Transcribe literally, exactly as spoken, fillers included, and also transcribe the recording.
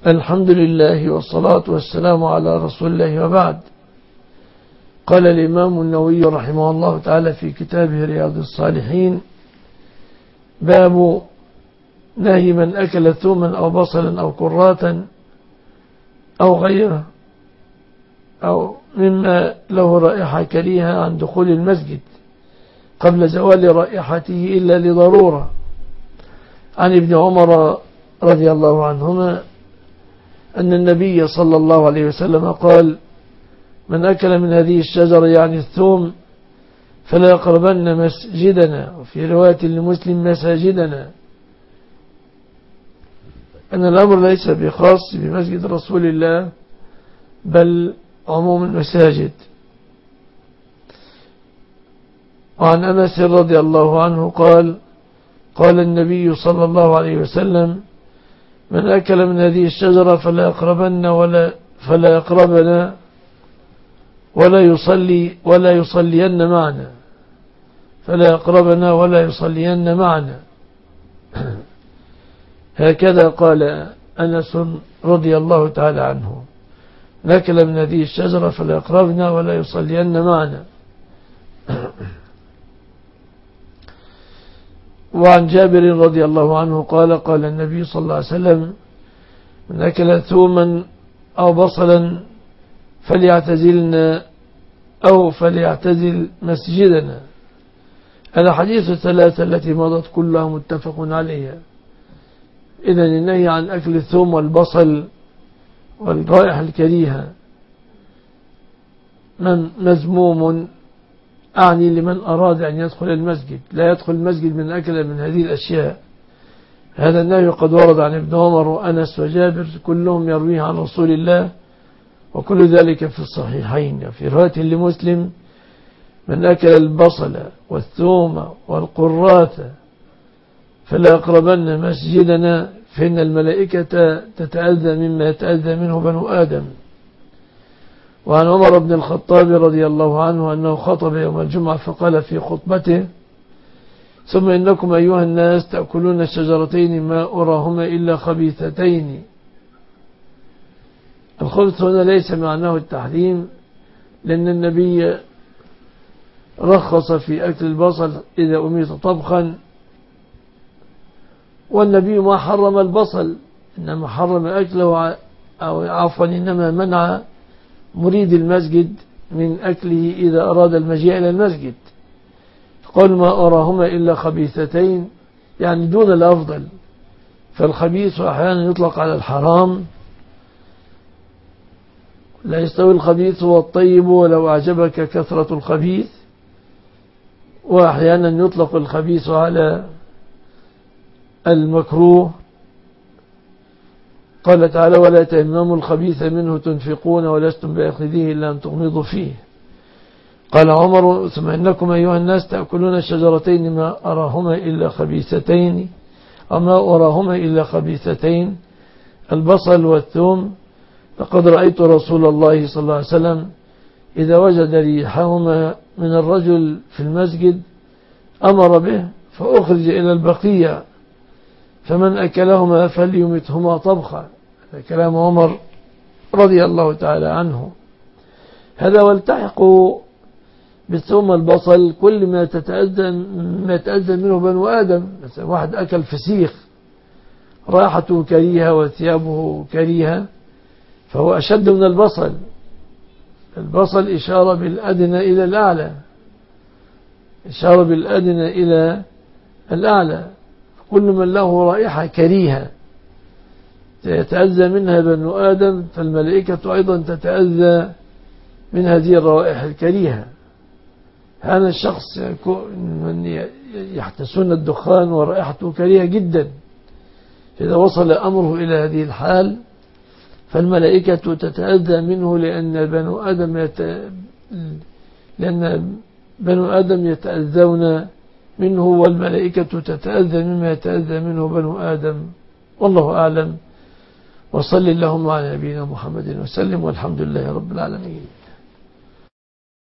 الحمد لله والصلاة والسلام على رسول الله وبعد. قال الإمام النووي رحمه الله تعالى في كتابه رياض الصالحين: باب نهي من أكل ثوما أو بصلا أو كراتا أو غيره أو مما له رائحة كريهة عن دخول المسجد قبل زوال رائحته إلا لضرورة. عن ابن عمر رضي الله عنهما أن النبي صلى الله عليه وسلم قال: من أكل من هذه الشجرة يعني الثوم فلا يقربن مسجدنا، وفي رواية لمسلم مساجدنا، أن الأمر ليس بخاص بمسجد رسول الله بل عموم المساجد. وعن أنس رضي الله عنه قال: قال النبي صلى الله عليه وسلم: من أكل من هذه الشجرة فلا يقربن ولا فلا يقربنا ولا يصلي ولا يصلين معنا فلا يقربنا ولا يصلين معنا. هكذا قال أنس رضي الله تعالى عنه: نأكل من هذه الشجرة فلا يقربنا ولا يصلين معنا. وعن جابر رضي الله عنه قال: قال النبي صلى الله عليه وسلم: من أكل ثوما أو بصلا فليعتزلنا أو فليعتزل مسجدنا. الحديث الثلاثة التي مضت كلها متفق عليها. إذن النهي عن أكل الثوم والبصل والرائحة الكريهة من مذموم، أعني لمن أراد أن يدخل المسجد. لا يدخل المسجد من أكل من هذه الأشياء. هذا النهي قد ورد عن ابن عمر وأنس وجابر، كلهم يرويه عن رسول الله، وكل ذلك في الصحيحين. في رواية لمسلم: من أكل البصل والثوم والقراث فلا يقربن مسجدنا فإن الملائكة تتأذى مما يتأذى منه بنو آدم. وعن عمر بن الخطاب رضي الله عنه أنه خطب يوم الجمعة فقال في خطبته: ثم إنكم أيها الناس تأكلون الشجرتين ما أراهما إلا خبيثتين. الخبث هنا ليس معناه التحريم، لأن النبي رخص في أكل البصل إذا أميت طبخا، والنبي ما حرم البصل، إنما حرم أكله، أو عفوا إنما منع مريد المسجد من أكله إذا أراد المجيء إلى المسجد. قال: ما أراهما إلا خبيثتين، يعني دون الأفضل. فالخبيث أحيانا يطلق على الحرام، لا يستوي الخبيث والطيب ولو أعجبك كثرة الخبيث. وأحيانا يطلق الخبيث على المكروه. قال تعالى: ولا تيمموا الخبيث منه تنفقون ولستم بآخذيه إلا أن تغمضوا فيه. قال عمر: ثم إنكم أيها الناس تأكلون الشجرتين ما أراهما إلا خبيثتين، وما أراهما إلا خبيثتين البصل والثوم. لقد رأيت رسول الله صلى الله عليه وسلم إذا وجد ريحهما من الرجل في المسجد أمر به فأخرج إلى البقية، فمن أكلهما فليمتهما طبخا. هذا كلام عمر رضي الله تعالى عنه. هذا والتحق بالثوم والبصل كل ما تتأذى ما يتأذى منه بنو آدم. مثلا واحد أكل فسيخ راحته كريهة وثيابه كريهة فهو أشد من البصل. البصل إشارة بالأدنى إلى الأعلى، إشارة بالأدنى إلى الأعلى. كل من له رائحة كريهة يتأذى منها بنو آدم، فالملائكة أيضا تتأذى من هذه الروائح الكريهة. هذا الشخص من يحتسون الدخان ورائحته كريهة جدا، إذا وصل أمره إلى هذه الحال فالملائكة تتأذى منه، لأن بنو آدم يت... لأن بنو آدم يتأذون منه، والملائكة تتأذى مما يتأذى منه بنو آدم. والله أعلم. وصل اللهم على نبينا محمد وسلم، والحمد لله رب العالمين.